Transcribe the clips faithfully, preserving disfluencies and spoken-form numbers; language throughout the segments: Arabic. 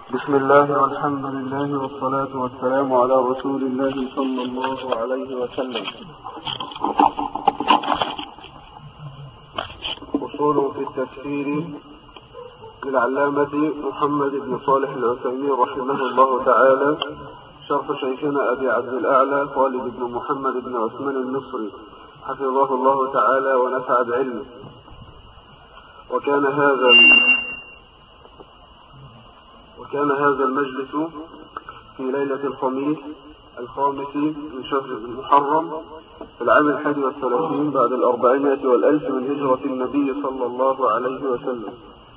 بسم الله والحمد لله والصلاة والسلام على رسول الله صلى الله عليه وسلم. أصول في التفسير للعلامة محمد بن صالح العثيمين رحمه الله تعالى، شرح شيخنا أبي عبد الأعلى خالد بن محمد بن عثمان المصري حفظه الله تعالى ونفع بعلمه. وكان هذا وكان هذا المجلس في ليلة الخميس الخامس من شهر المحرم في العام الحادي والثلاثين بعد الأربعمائة والألف من هجرة النبي صلى الله عليه وسلم.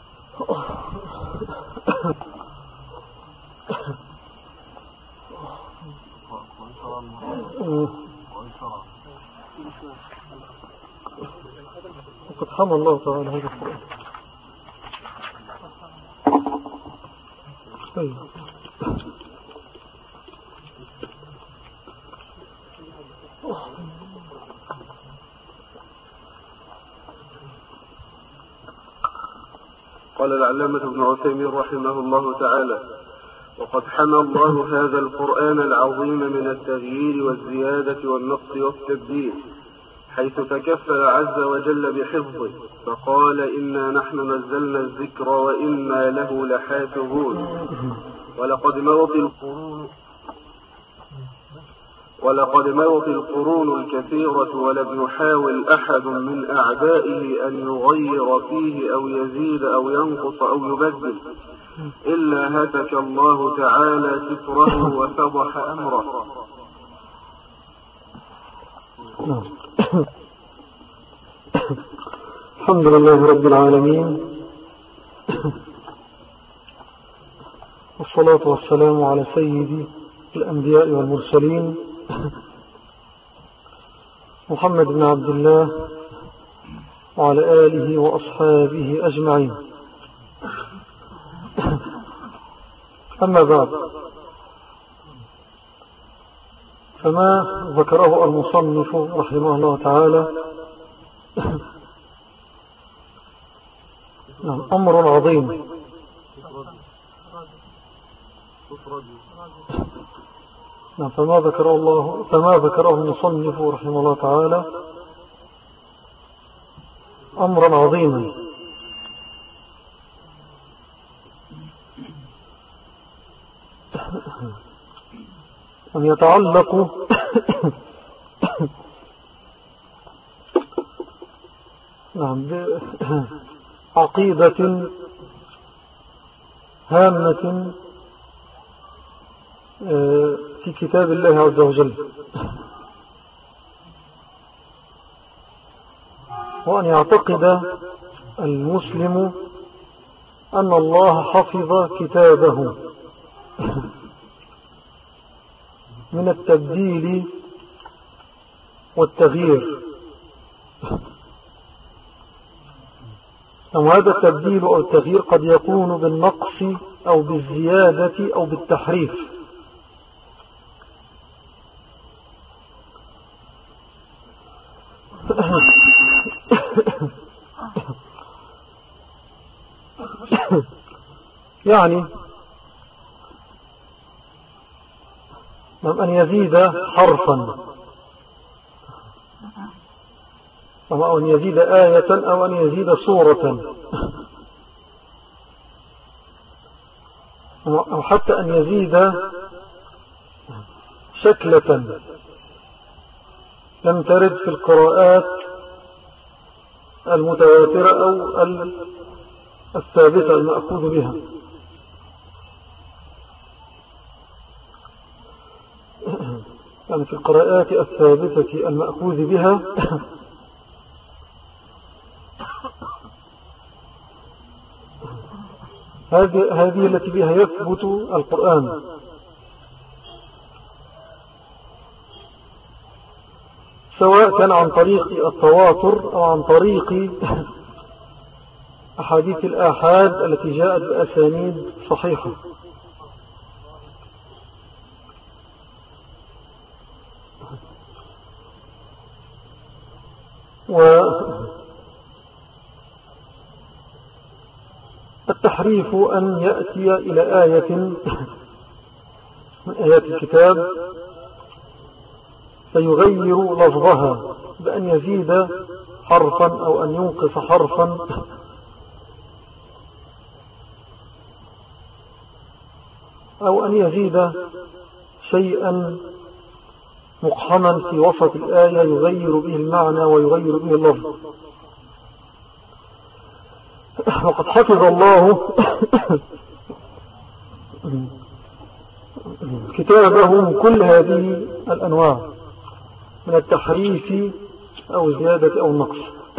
وقد حمى الله تعالى هذا القرآن. طيب. قال العلامة ابن عثيمين رحمه الله تعالى: وقد حمى الله هذا القرآن العظيم من التغيير والزيادة والنقص والتبديل، حيث تكفل عز وجل بحفظه، فقال: إنا نحن نزلنا الذكر وإنا له لحافظون. ولقد مرت القرون ولقد مرت القرون الكثيرة ولم يحاول أحد من أعدائه أن يغير فيه أو يزيد أو ينقص أو يبدل، إلا هتك الله تعالى ستره وفضح أمره. الحمد لله رب العالمين، والصلاة والسلام على سيد الأنبياء والمرسلين محمد بن عبد الله وعلى آله وأصحابه أجمعين. أما بعد، فما ذكره المصنف رحمه الله تعالى أمر عظيم، فما ذكره الله فما ذكره المصنف رحمه الله تعالى أمرا عظيما، أن يتعلق نعم بعقيدة هامة في كتاب الله عز وجل، وأن يعتقد المسلم أن الله حفظ كتابه من التبديل والتغيير. وهذا التبديل أو التغيير قد يكون بالنقص أو بالزيادة أو بالتحريف. يعني أن يزيد حرفا أو أن يزيد آية أو أن يزيد سورة، أو حتى أن يزيد شكلة لم ترد في القراءات المتواترة أو الثابتة المأخوذ بها. يعني في القراءات الثابتة المأخوذ بها هذه هذه التي بها يثبت القرآن، سواء كان عن طريق التواتر أو عن طريق أحاديث الآحاد التي جاءت بأسانيد صحيحة. التحريف أن يأتي إلى آية من آيات الكتاب فيغير لفظها بأن يزيد حرفا أو أن ينقص حرفا أو أن يزيد شيئا مقحما في وسط الآية يغير به المعنى ويغير به اللفظ. وقد حفظ الله كتابه من كل هذه الأنواع من التحريف أو الزيادة أو النقص.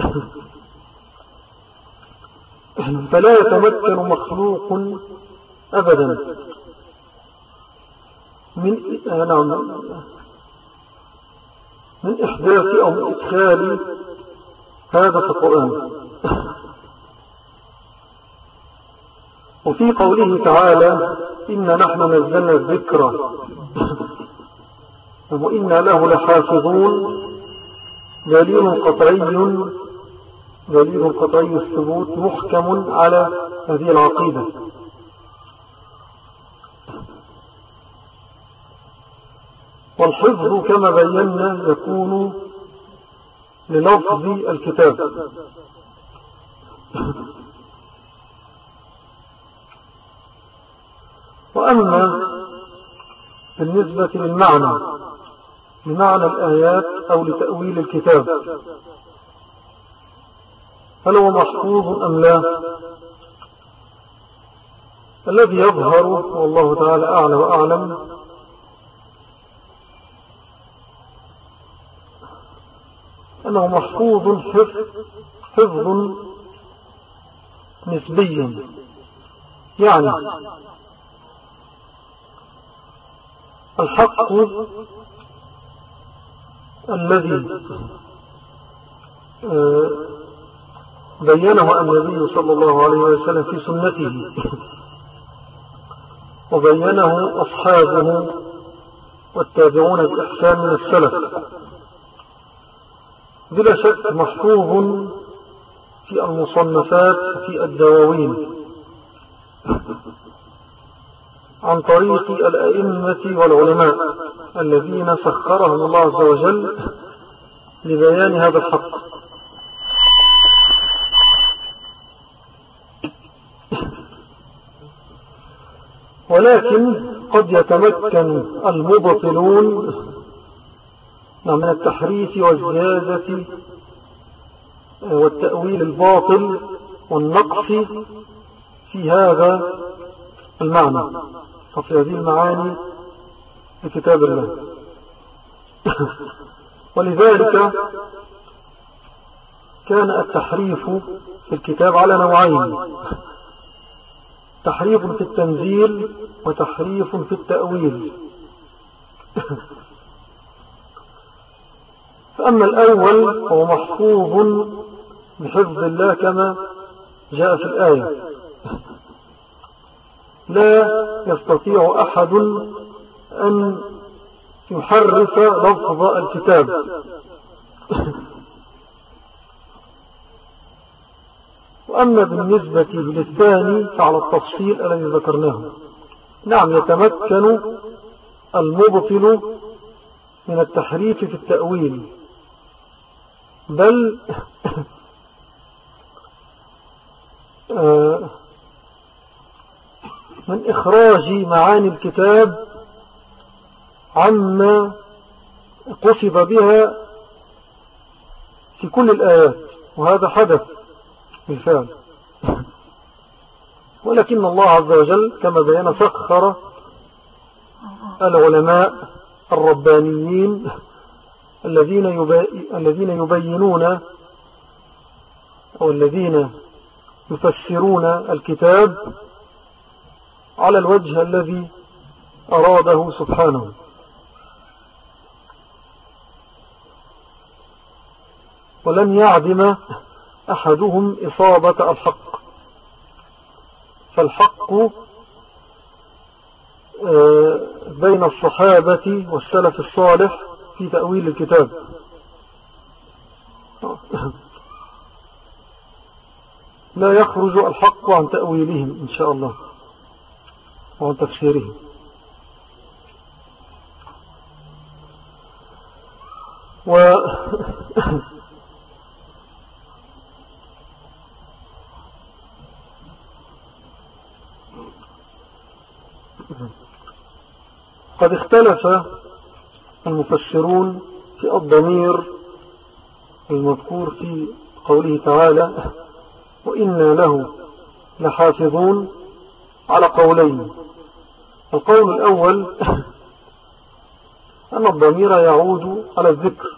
فلا يتمكن مخلوق أبدا من نعم من إحداث أو من إدخال هذا في القرآن. وفي قوله تعالى إن نحن نزلنا الذكر وإنا له لحافظون دليل قطعي دليل قطعي الثبوت محكم على هذه العقيدة. والحفظ كما بينا يكون للفظ الكتاب، وأما بالنسبة للمعنى لمعنى الآيات أو لتأويل الكتاب هل هو محفوظ أم لا؟ الذي يظهر والله تعالى أعلى وأعلم أنه محفوظ حفظ نسبيا، يعني الحق الذي بينه النبي صلى الله عليه وسلم في سنته وبينه أصحابه والتابعون بإحسان من السلف بلا شك محفوظ في المصنفات في الدواوين عن طريق الأئمة والعلماء الذين سخرهم الله عز وجل لبيان هذا الحق. ولكن قد يتمكن المبطلون من التحريف والزيادة والتأويل الباطل والنقص في هذا المعنى وفي هذه المعاني لكتاب الله. ولذلك كان التحريف في الكتاب على نوعين: تحريف في التنزيل وتحريف في التأويل. فأما الأول هو محفوظ بحفظ الله كما جاء في الآية، لا يستطيع أحد أن يحرف لفظ الكتاب. وأما بالنسبة للثاني فعلى التفصيل الذي ذكرناه. نعم، يتمكن المبطل من التحريف في التأويل، بل من إخراج معاني الكتاب عما قصد بها في كل الآيات، وهذا حدث بالفعل. ولكن الله عز وجل كما بيان سخر العلماء الربانيين الذين الذين يبينون أو الذين يفسرون الكتاب على الوجه الذي أراده سبحانه. ولن يعدم أحدهم إصابة الحق، فالحق بين الصحابة والسلف الصالح في تأويل الكتاب. لا يخرج الحق عن تأويلهم إن شاء الله وعن تفسيرهم. و قد اختلف المفسرون في الضمير المذكور في قوله تعالى وإنا له لحافظون على قولين. القول الأول أن الضمير يعود على الذكر،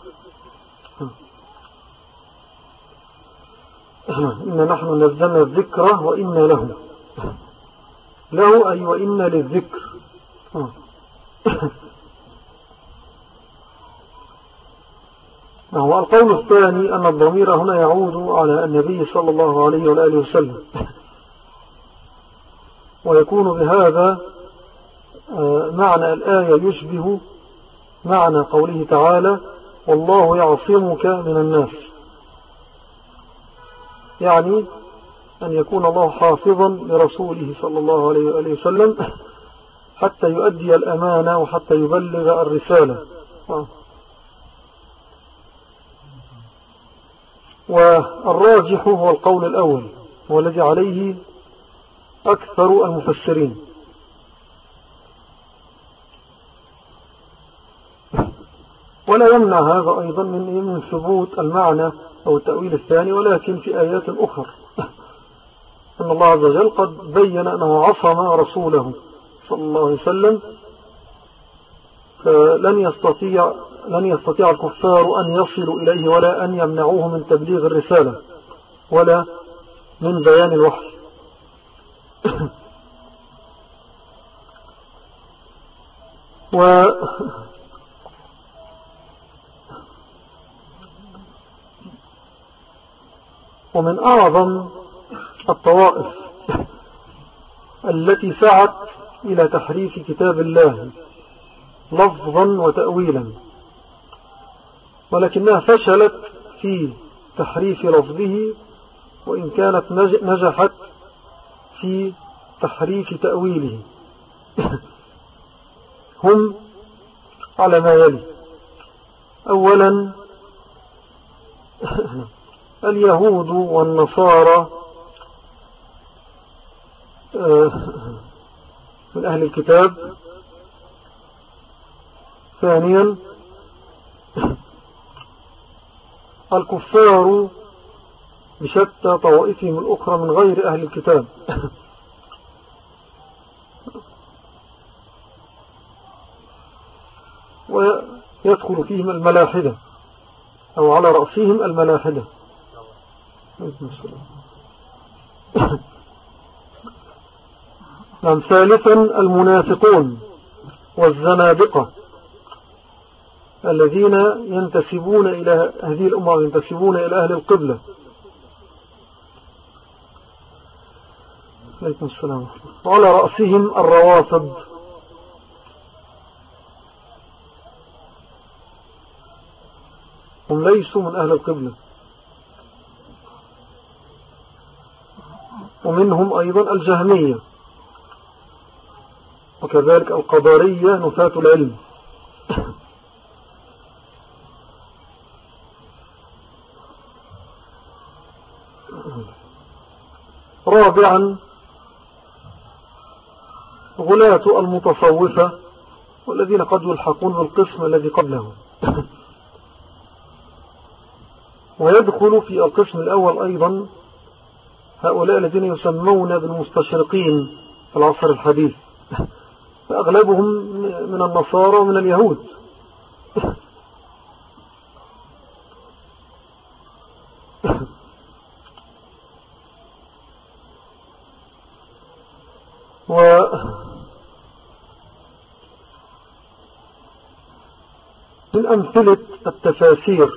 إن نحن نزلنا الذكر وإنا له له أي وإنا للذكر. هو القول الثاني أن الضمير هنا يعود على النبي صلى الله عليه وآله وسلم، ويكون بهذا معنى الآية يشبه معنى قوله تعالى والله يعصمك من الناس، يعني أن يكون الله حافظا لرسوله صلى الله عليه وآله وسلم حتى يؤدي الأمانة وحتى يبلغ الرسالة. والراجح هو القول الأول والذي عليه أكثر المفسرين. ولا يمنع هذا أيضا من من ثبوت المعنى أو التأويل الثاني، ولكن في آيات أخرى أن الله عز وجل قد بين أنه عصم رسوله صلى الله عليه وسلم، فلن يستطيع لن يستطيع الكفار أن يصلوا إليه ولا أن يمنعوه من تبليغ الرسالة ولا من بيان الوحي. و ومن أعظم الطوائف التي سعت إلى تحريف كتاب الله لفظا وتأويلا، ولكنها فشلت في تحريف لفظه وإن كانت نجحت في تحريف تأويله، هم على ما يلي: أولا اليهود والنصارى من أهل الكتاب. ثانيا الكفار بشتى طوائفهم الأخرى من غير أهل الكتاب. ويدخل فيهم الملاحدة أو على رأسهم الملاحدة. نعم. ثالثا المنافقون والزنادقة الذين ينتسبون إلى هذه الأمة ينتسبون إلى أهل القبلة. عليكم السلام. وعلى رأسهم الروافض. هم ليسوا من أهل القبلة. ومنهم أيضا الجهمية، وكذلك القدرية نفاة العلم. رابعا غلاة المتصوفة والذين قد يلحقون بالقسم الذي قبله. ويدخل في القسم الأول أيضا هؤلاء الذين يسمون بالمستشرقين في العصر الحديث، فأغلبهم من النصارى ومن اليهود. و من أمثلة التفاسير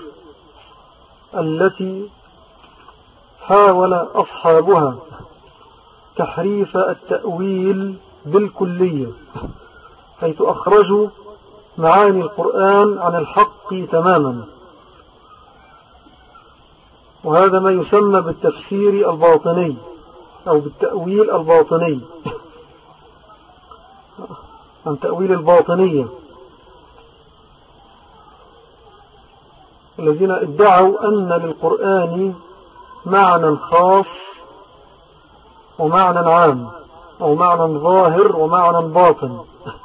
التي حاول أصحابها تحريف التأويل بالكلية، حيث أخرجوا معاني القرآن عن الحق تماما، وهذا ما يسمى بالتفسير الباطني أو بالتأويل الباطني عن تأويل الباطنية، الذين ادعوا أن للقرآن معنى خاص ومعنى عام، أو معنى ظاهر ومعنى باطن.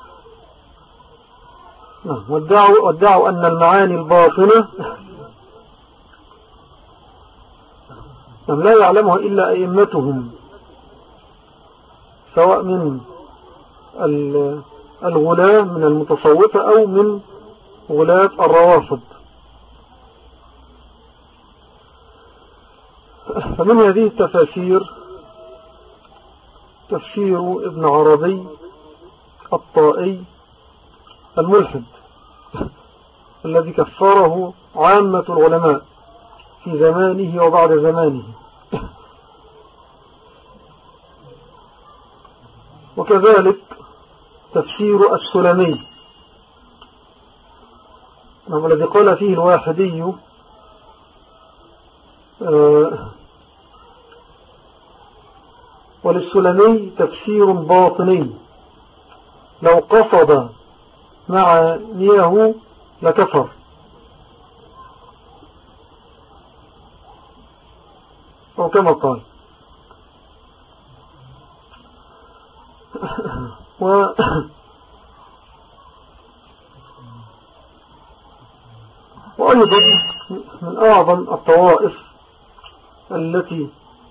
وادعوا, وادعوا أن المعاني الباطنة لا يعلمها إلا أئمتهم، سواء من الغلاة من المتصوفة أو من غلاة الروافض. فمن هذه التفاسير تفسير ابن عربي الطائي الملحد الذي كفره عامة العلماء في زمانه وبعد زمانه، وكذلك تفسير السلمي الذي قال فيه الواحدي وللسلمي تفسير باطني لو قصد معانيه لكفر. أو كما قال. و وأيضا من أعظم الطوائف التي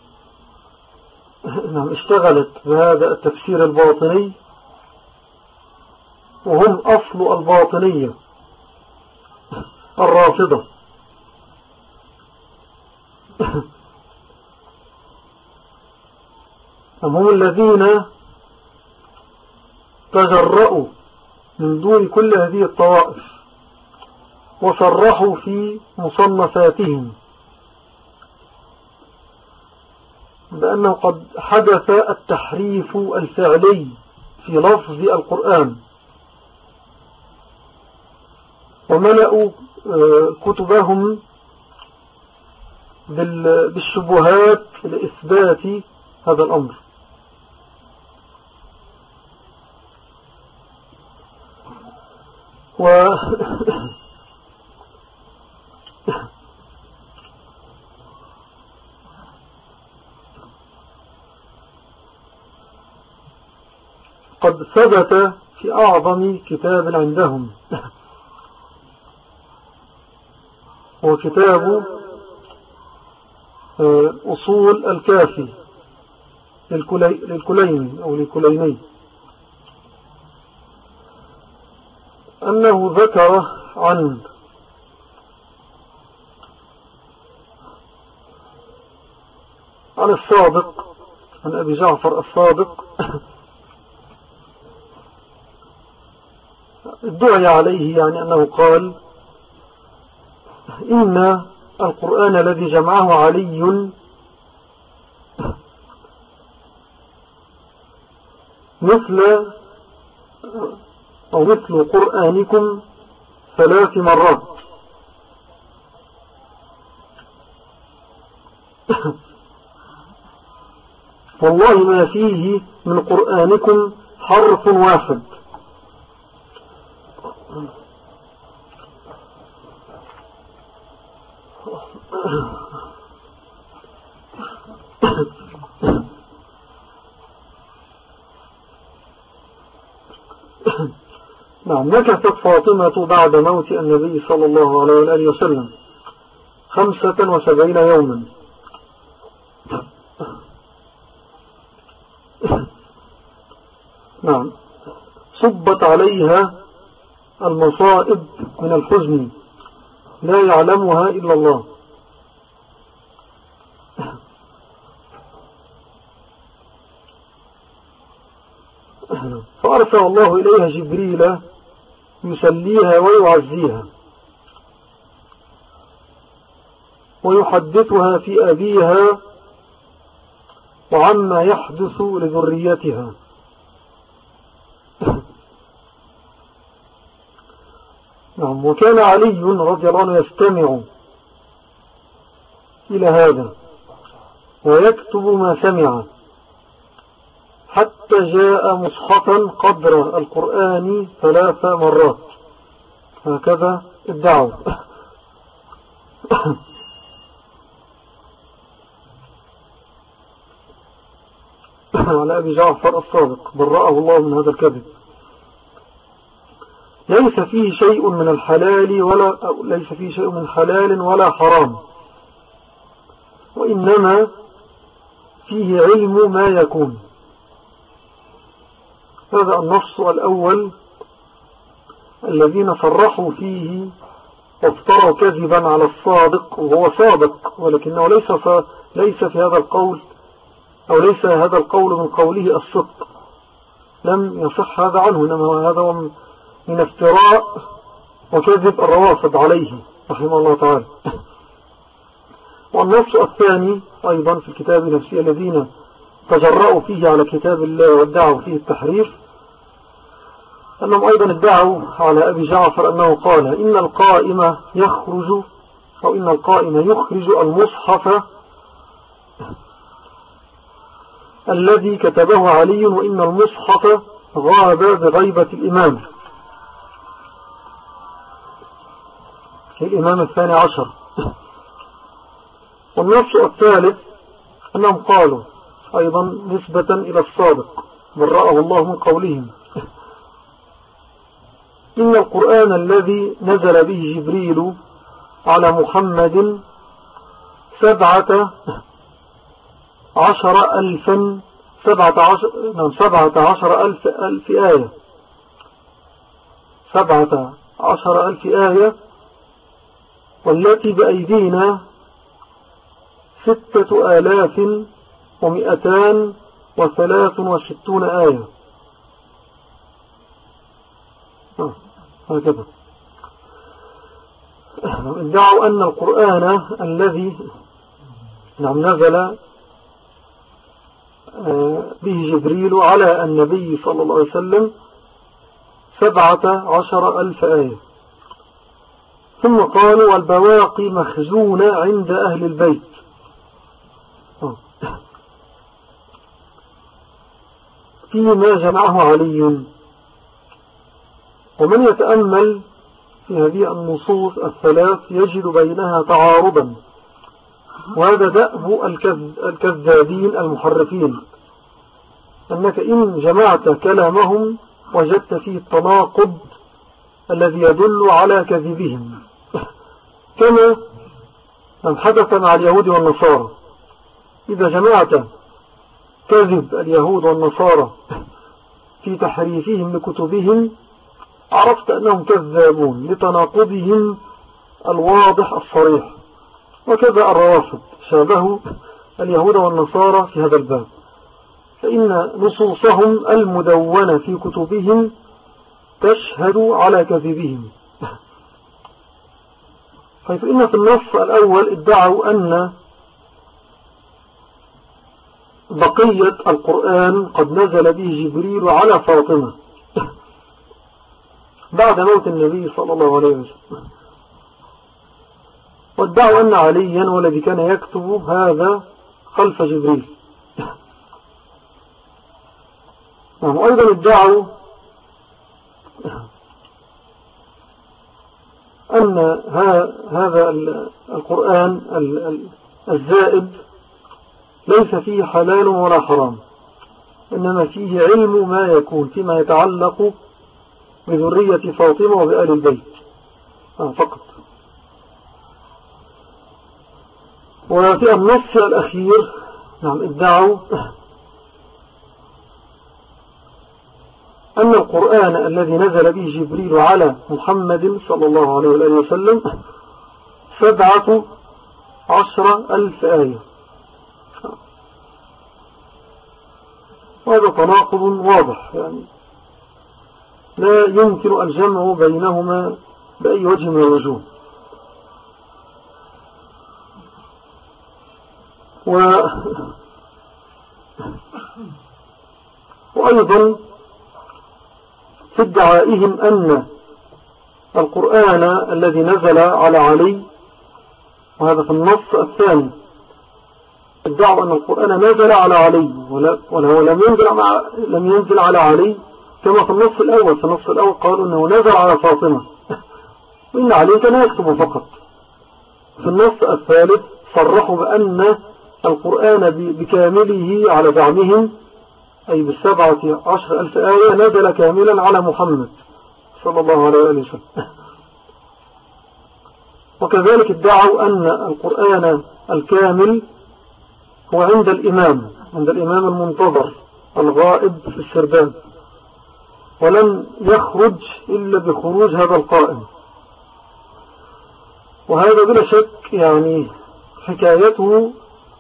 اشتغلت بهذا التفسير الباطني وهم أصل الباطنية الرافضة، هم الذين تجرؤوا من دون كل هذه الطوائف وصرحوا في مصنفاتهم بأنه قد حدث التحريف الفعلي في لفظ القرآن، وملأوا كتبهم بالشبهات لإثبات هذا الأمر. و قد ثبت في أعظم كتاب عندهم هو كتاب أصول الكافي للكليني أو للكليني، أنه ذكر عن عن الصادق عن أبي جعفر الصادق ادعي عليه يعني أنه قال إن القرآن الذي جمعه علي مثل أو مثل قرآنكم ثلاث مرات. والله ما فيه من قرآنكم حرف واحد. نعم. مكثت فاطمة بعد موت النبي صلى الله عليه وآله وسلم خمسة وسبعين يوما، نعم، صبت عليها المصائب من الحزن لا يعلمها إلا الله. فأرسل الله إليها جبريل يسليها ويعزيها ويحدثها في أبيها وعما يحدث لذريتها. نعم. وكان علي رضي الله عنه يستمع إلى هذا ويكتب ما سمع حتى جاء مصحفا قدر القرآن ثلاث مرات، هكذا ادعوا. على أبي جعفر الصادق برأه الله من هذا الكذب. ليس فيه شيء من الحلال ولا ليس فيه شيء من حلال ولا حرام، وإنما فيه علم ما يكون. هذا النص الأول الذين صرحوا فيه وافتروا كذبا على الصادق وهو صادق، ولكنه ليس ليس في هذا القول أو ليس هذا القول من قوله الصدق، لم يصح هذا عنه، إنما هذا من افتراء وكذب الروافض عليه رحمه الله تعالى. والنص الثاني أيضا في الكتاب نفسه الذين تجرأوا فيه على كتاب الله وادعوا فيه التحريف، أنهم أيضا ادعوا على أبي جعفر أنه قال إن القائم يخرج أو إن القائم يخرج المصحف الذي كتبه علي، وإن المصحف غاب بغيبة الإمام الإمام الثاني عشر. والنص الثالث أنهم قالوا أيضا نسبة إلى الصادق برأه الله من قولهم إن القرآن الذي نزل به جبريل على محمد سبعة عشر ألفا سبعة عشر, نعم سبعة عشر ألف, ألف آية سبعة عشر ألف آية، والتي بأيدينا ستة آلاف ومئتان وثلاث وستون آية. آه. هكذا ادعوا أن القرآن الذي نعم نزل به جبريل على النبي صلى الله عليه وسلم سبعة عشر ألف آية. ثم قالوا والبواقي مخزونة عند أهل البيت. فيما جمعه علي. ومن يتأمل في هذه النصوص الثلاث يجد بينها تعارضا، وهذا دأب الكذابين المحرفين، أنك إن جمعت كلامهم وجدت فيه التناقض الذي يدل على كذبهم، كما حدث مع اليهود والنصارى. إذا جمعت كذب اليهود والنصارى في تحريفهم لكتبهم عرفت أنهم كذابون لتناقضهم الواضح الصريح. وكذا الروافض شابهوا اليهود والنصارى في هذا الباب، فإن نصوصهم المدونة في كتبهم تشهد على كذبهم. حيث إن في النص الأول ادعوا أن بقية القرآن قد نزل به جبريل على فاطمة بعد موت النبي صلى الله عليه وسلم، وادعوا أن عليا والذي كان يكتب هذا خلف جبريل. وأيضا ادعوا أن هذا القرآن الزائد ليس فيه حلال ولا حرام، إنما فيه علم ما يكون فيما يتعلق بذرية فاطمة وبآل البيت فقط. وفي النص الأخير نعم ادعوا أن القرآن الذي نزل به جبريل على محمد صلى الله عليه وآله وسلم سبعة عشر ألف آية. وهذا تناقض واضح، يعني لا يمكن الجمع بينهما بأي وجه من الوجوه. و... وأيضا في ادعائهم أن القرآن الذي نزل على علي، وهذا في النص الثاني ادعوا أن القرآن نزل على علي وهو لم ينزل, لم ينزل على علي كما في النص الأول. في النص الأول قالوا أنه نزل على فاطمة وإن علي كان يكتب فقط. في النص الثالث صرحوا بأن القرآن بكامله على زعمهم أي بالسبعة عشر ألف آية نزل كاملا على محمد صلى الله عليه وسلم. وكذلك ادعوا أن القرآن الكامل هو عند الإمام عند الإمام المنتظر الغائب في السرداب ولن يخرج إلا بخروج هذا القائم. وهذا بلا شك يعني حكايته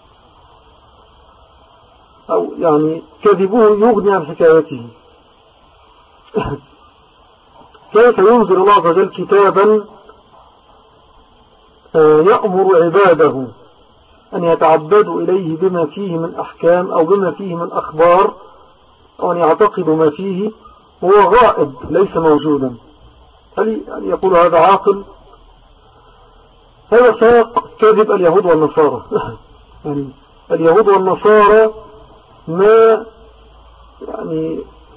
أو يعني كذبه يغني عن حكايته. كيف ينزل الله عز وجل كتابا يأمر عباده أن يتعبدوا إليه بما فيه من أحكام أو بما فيه من أخبار أو أن يعتقدوا ما فيه هو غائب ليس موجودا؟ هل يقول هذا عاقل؟ هذا ساق كذب اليهود والنصارى. يعني اليهود والنصارى ما يعني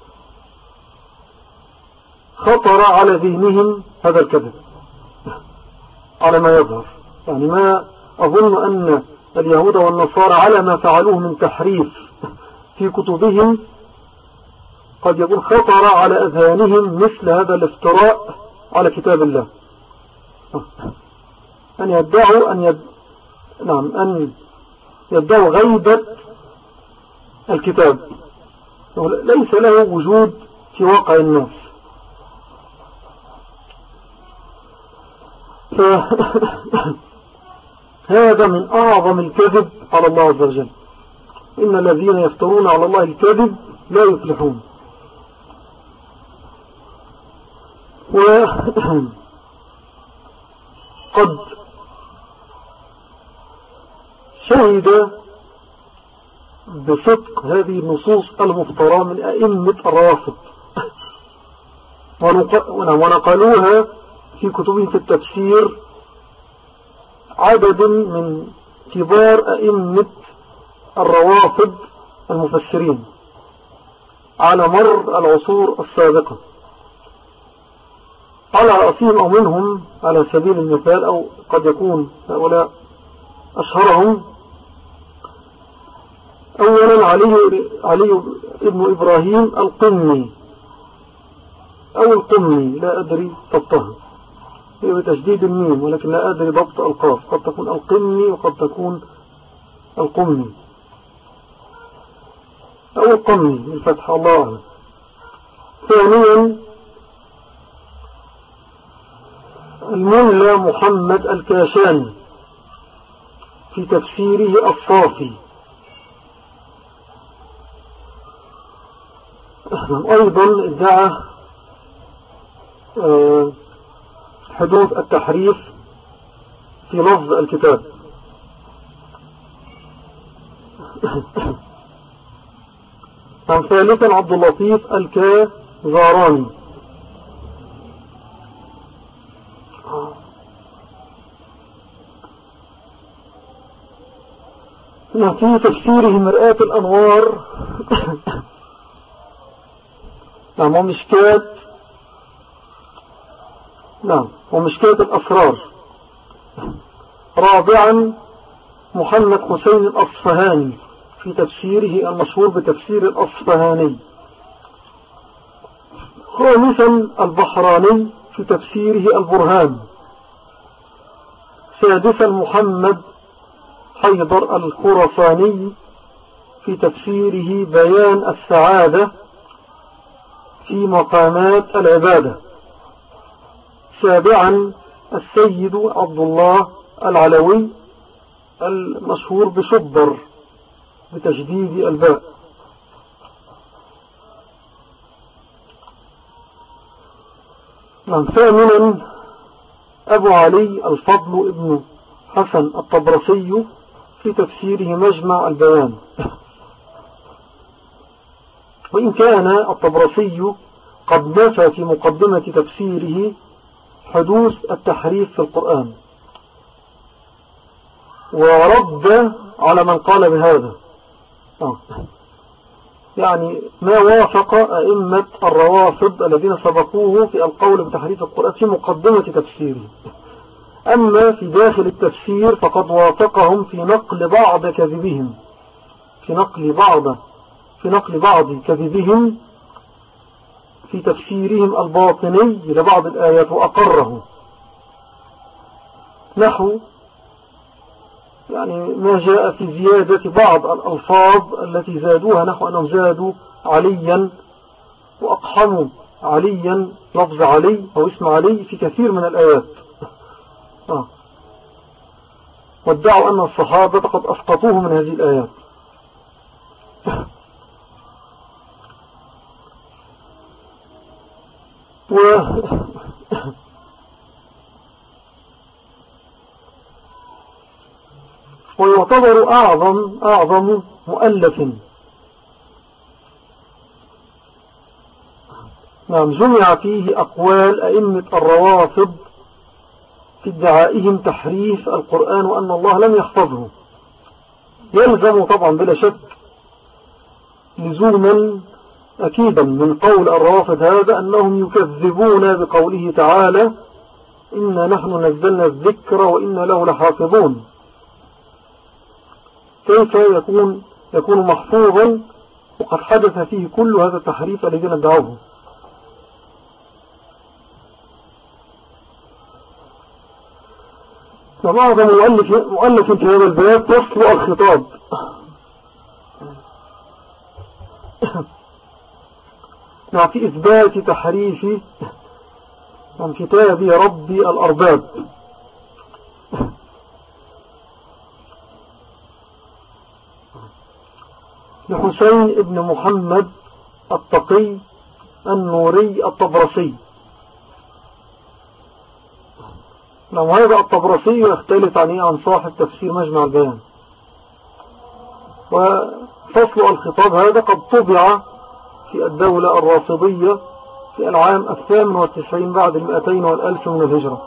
خطر على ذهنهم هذا الكذب على ما يظهر. يعني ما أظن أن اليهود والنصارى على ما فعلوه من تحريف في كتبهم قد يكون خطر على أذهانهم مثل هذا الافتراء على كتاب الله، أن يدعوا أن يد... نعم أن يدعوا غيبة الكتاب ليس له وجود في واقع الناس. ف... هذا من أعظم الكذب على الله عز وجل. إن الذين يفترون على الله الكذب لا يفلحون. وقد شهد بصدق هذه النصوص المفترى من أئمة الروافض ونقلوها في كتبهم في التفسير عدد من كبار أئمة الروافض المفسرين على مر العصور السابقة. على رأسهم أو منهم على سبيل المثال أو قد يكون هؤلاء أشهرهم أولا علي, علي ابن إبراهيم القمي أو القمي لا أدري ضبطها، هي بتشديد الميم ولكن لا أدري ضبط القاف، قد تكون القمي وقد تكون القمي أو القمي بالفتح الله أعلم. ثانيا الملا محمد الكاشاني في تفسيره الصافي. أيضا ادعى حدوث التحريف في لفظ الكتاب. ثالثا عبد اللطيف الكازاراني في تفسيره مرآة الأنوار نعم ومشكات نعم ومشكات الأسرار. رابعا محمد حسين الأصفهاني في تفسيره المشهور بتفسير الأصفهاني. خامسا البحراني في تفسيره البرهان. سادسا محمد حيدر الخراساني في تفسيره بيان السعادة في مقامات العبادة. سابعا السيد عبد الله العلوي المشهور بشبر بتشديد الباء. ثامنا أبو علي الفضل ابن حسن الطبرسي في تفسيره مجمع البيان. وإن كان الطبرسي قد نفى في مقدمة تفسيره حدوث التحريف في القرآن، ورد على من قال بهذا. آه. يعني ما وافق أئمة الروافض الذين سبقوه في القول بتحريف القرآن في مقدمة تفسيره. أما في داخل التفسير فقد وافقهم في نقل بعض كذبهم في نقل بعض في نقل بعض كذبهم في تفسيرهم الباطني لبعض الآيات وأقره، نحو يعني ما جاء في زيادة بعض الألفاظ التي زادوها، نحو أنهم زادوا عليا وأقحموا عليا لفظ علي أو اسم علي في كثير من الآيات. آه. وادعوا أن الصحابة قد أسقطوه من هذه الآيات. و ويعتبر أعظم أعظم مؤلف نعم جمع فيه أقوال أئمة الروافض في ادعائهم تحريف القرآن وأن الله لم يحفظه. يلزم طبعا بلا شك لزوما أكيدا من قول الروافض هذا أنهم يكذبون بقوله تعالى إنا نحن نزلنا الذكر وإنا له لحافظون. كيف يكون يكون محفوظا وقد حدث فيه كل هذا التحريف الذين ادعوه؟ فبعض مؤلف مؤلف في هذا الباب فصل الخطاب في إثبات تحريف عن كتاب ربي الأرباب. لحسين ابن محمد التقي النوري الطبرسي. لو هذا الطبرسي يختلف عنه عن صاحب تفسير مجمع البيان. وفصل الخطاب هذا قد طبع في الدولة الرافضية في العام الثامن والتسعين بعد المئتين والألف من الهجرة.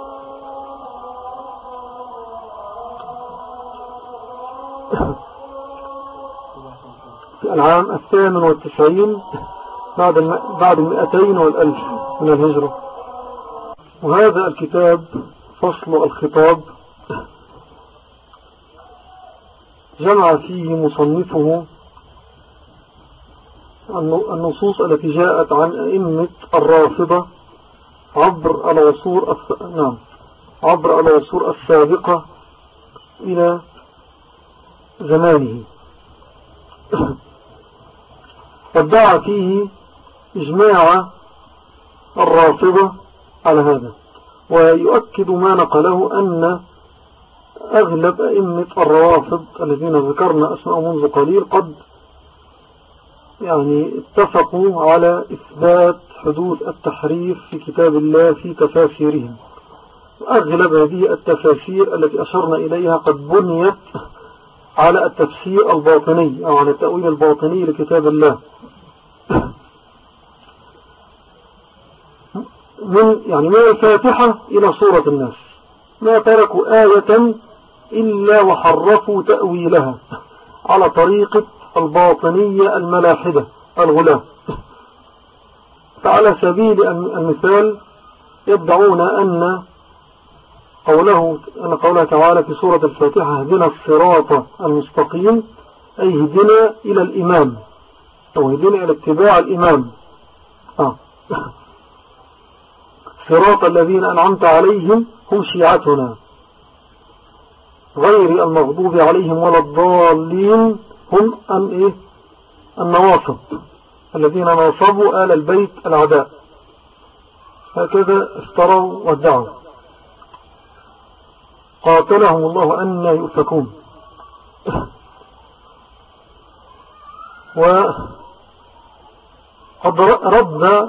في العام الثامن والتسعين بعد بعد المئتين والألف من الهجرة. وهذا الكتاب فصل الخطاب جمع فيه مصنفه النصوص التي جاءت عن أئمة الرافضة عبر العصور نعم عبر العصور السابقة إلى زمانه. وادعى فيه إجماع الرافضة على هذا. ويؤكد ما نقله أن أغلب أئمة الروافض الذين ذكرنا أسماء منذ قليل قد يعني اتفقوا على إثبات حدوث التحريف في كتاب الله في تفاسيرهم. أغلب هذه التفاسير التي أشرنا إليها قد بنيت على التفسير الباطني أو على التأويل الباطني لكتاب الله. من يعني من الفاتحة إلى سورة الناس ما تركوا آية إلا وحرفوا تأويلها على طريقة الباطنية الملاحدة الغلاة. فعلى سبيل المثال يدعون أن قوله أن قوله تعالى في سورة الفاتحة اهدنا الصراط المستقيم أي اهدنا إلى الإمام أو اهدنا إلى اتباع الإمام. آه. صراط الذين أنعمت عليهم هم شيعتنا غير المغضوب عليهم ولا الضالين هم أن إيه النواصب الذين ناصبوا آل البيت العداء. هكذا افتروا وادعوا قاتلهم الله أن يؤفكون. وقد رد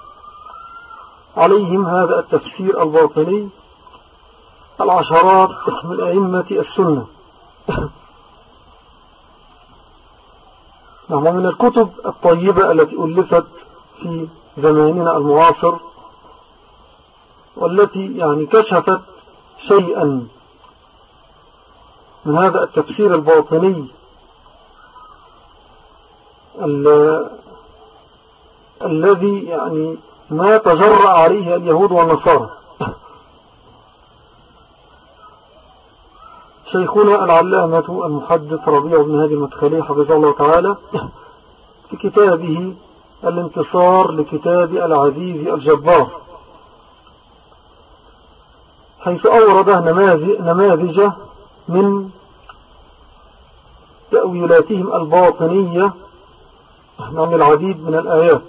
عليهم هذا التفسير الباطني العشرات من أئمة السنة. نعم. من الكتب الطيبة التي ألفت في زماننا المعاصر والتي يعني كشفت شيئا من هذا التفسير الباطني الذي يعني ما تجرأ عليه اليهود والنصارى. شيخنا العلامة المحدث ربيع بن هادي المدخلي حفظه الله تعالى في كتابه الانتصار لكتاب العزيز الجبار، حيث أورد نماذج من تأويلاتهم الباطنية عن العديد من الآيات،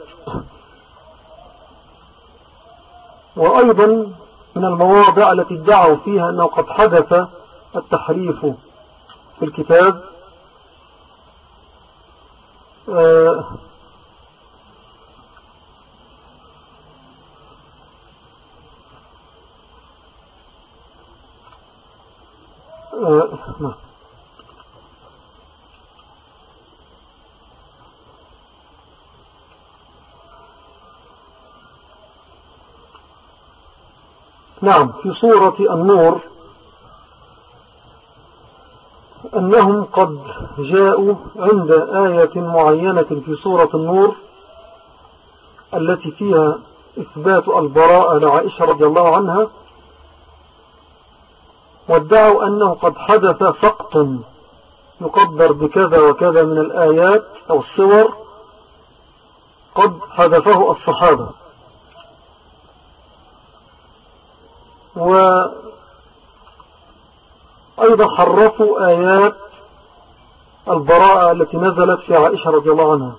وأيضا من المواضع التي ادعوا فيها أنه قد حدث التحريف في الكتاب. آه آه نعم، في سورة النور أنهم قد جاءوا عند آية معينة في سورة النور التي فيها إثبات البراءة لعائشة رضي الله عنها، وادعوا أنه قد حدث سقط يقدر بكذا وكذا من الآيات أو الصور قد حدثه الصحابة. وأيضا حرفوا آيات البراءة التي نزلت في عائشة رضي الله عنها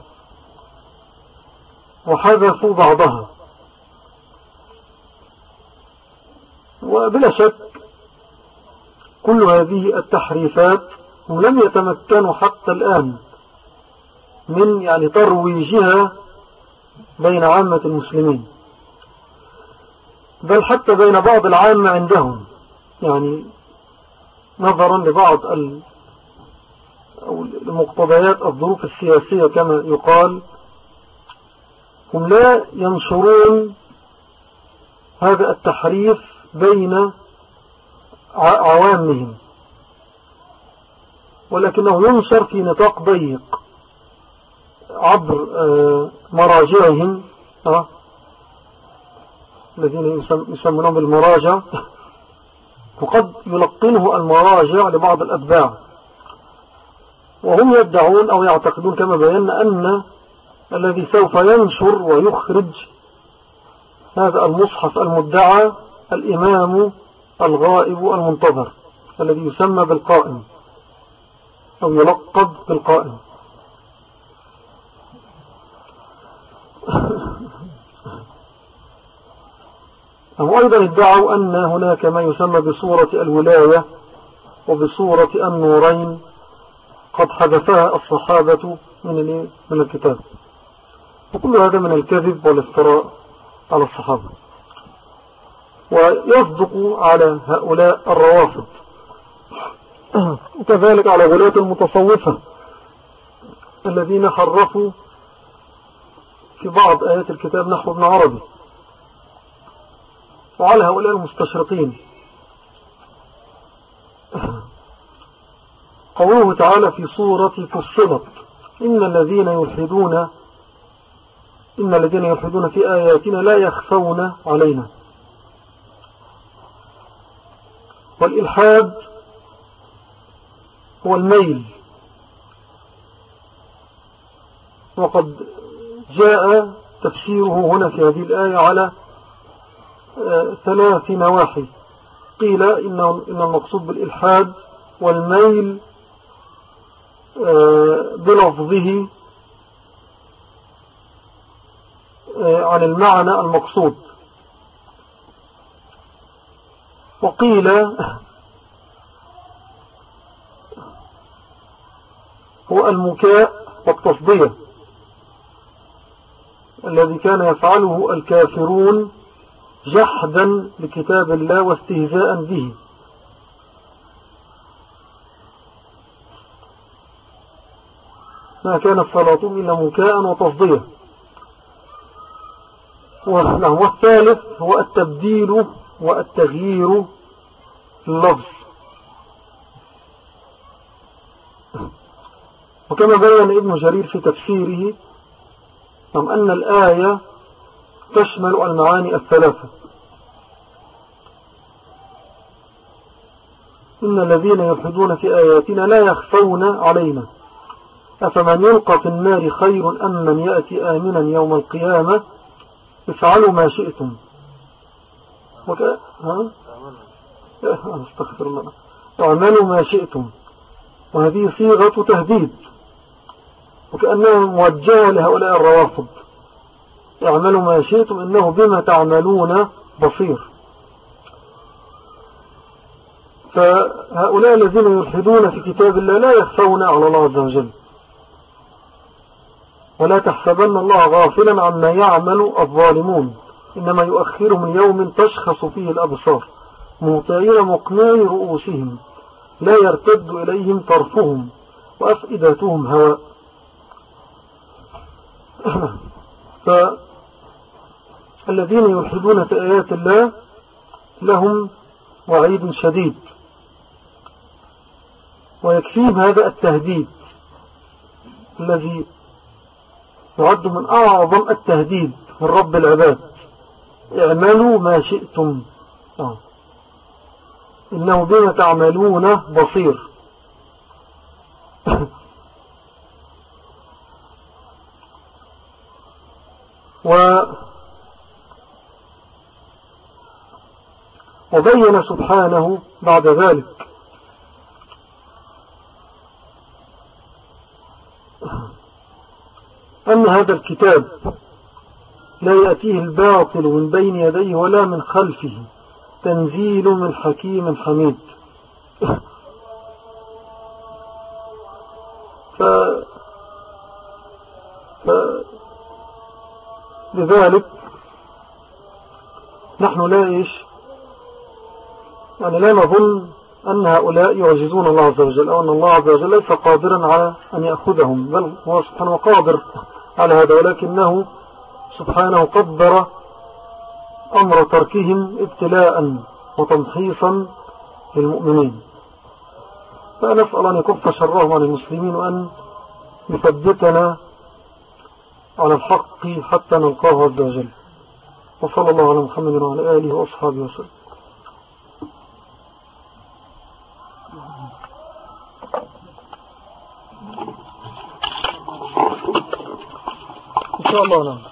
وحذفوا بعضها. وبلا شك كل هذه التحريفات لم يتمكنوا حتى الآن من يعني ترويجها بين عامة المسلمين، بل حتى بين بعض العامة عندهم، يعني نظرا لبعض المقتضيات الظروف السياسية كما يقال، هم لا ينشرون هذا التحريف بين عوامهم، ولكنه ينشر في نطاق ضيق عبر مراجعهم الذين يسمونهم بالمراجع، وقد يلقنه المراجع لبعض الأتباع، وهم يدعون أو يعتقدون كما بينا أن الذي سوف ينشر ويخرج هذا المصحف المدعى الإمام الغائب المنتظر الذي يسمى بالقائم أو يلقب بالقائم. وأيضا ادعوا أن هناك ما يسمى بصورة الولاية وبصورة النورين قد حدثها الصحابة من من الكتاب، وكل هذا من الكذب والافتراء على الصحابة، ويصدق على هؤلاء الروافض وكذلك على ولاة المتصوفة الذين حرفوا في بعض آيات الكتاب نحو ابن عربي، وعلى هؤلاء المستشرقين. قوله تعالى في سورة فصلت إن الذين يلحدون إن الذين يلحدون في آياتنا لا يخفون علينا. والإلحاد هو الميل، وقد جاء تفسيره هنا في هذه الآية على ثلاث نواحي. قيل إن المقصود بالإلحاد والميل بلفظه عن المعنى المقصود، وقيل هو المكاء والتصدية الذي كان يفعله الكافرون جحدا لكتاب الله واستهزاء به. ما كانت صلاتهم إلا مكاء وتصدية. والثالث هو التبديل والتغيير في اللفظ، وكما بين ابن جرير في تفسيره أن الآية تشمل المعاني الثلاثة. إن الذين يلحدون في آياتنا لا يخفون علينا أفمن يلقى في النار خير أم من يأتي آمنا يوم القيامة افعلوا ما شئتم. وك... ها؟ استغفر الله. اعملوا ما شئتم، وهذه صيغة تهديد وكأنها موجهة لهؤلاء الروافض. اعملوا ما شئتم إنه بما تعملون بصير. فهؤلاء الذين يلحدون في كتاب الله لا يخفون على الله عز وجل، ولا تحسبن الله غافلا عما يعمل الظالمون، إنما يؤخرهم يوم تشخص فيه الأبصار مهطعين مقنعي رؤوسهم لا يرتد إليهم طرفهم وأفئدتهم هواء. فالذين يلحدون في آيات الله لهم وعيد شديد، ويكفيهم هذا التهديد الذي يعد من أعظم التهديد من رب العباد. اعملوا ما شئتم آه. إنه بما تعملون بصير. و وبين سبحانه بعد ذلك أن هذا الكتاب لا يأتيه الباطل من بين يديه ولا من خلفه تنزيل من حكيم حميد. ف... ف... لذلك نحن لا إيش يعني لا نظن أن هؤلاء يعجزون الله عز وجل، أو أن الله عز وجل ليس قادرا على أن يأخذهم، بل هو سبحانه قادر على هذا، ولكنه سبحانه قدر أمر تركهم ابتلاء وتمحيصا للمؤمنين. فنسأل أن يكف شرهم عن المسلمين وأن يثبتنا على الحق حتى نلقاه عز وجل. وصلى الله على محمد وعلى آله وأصحابه وسلم. إن شاء الله. نعم.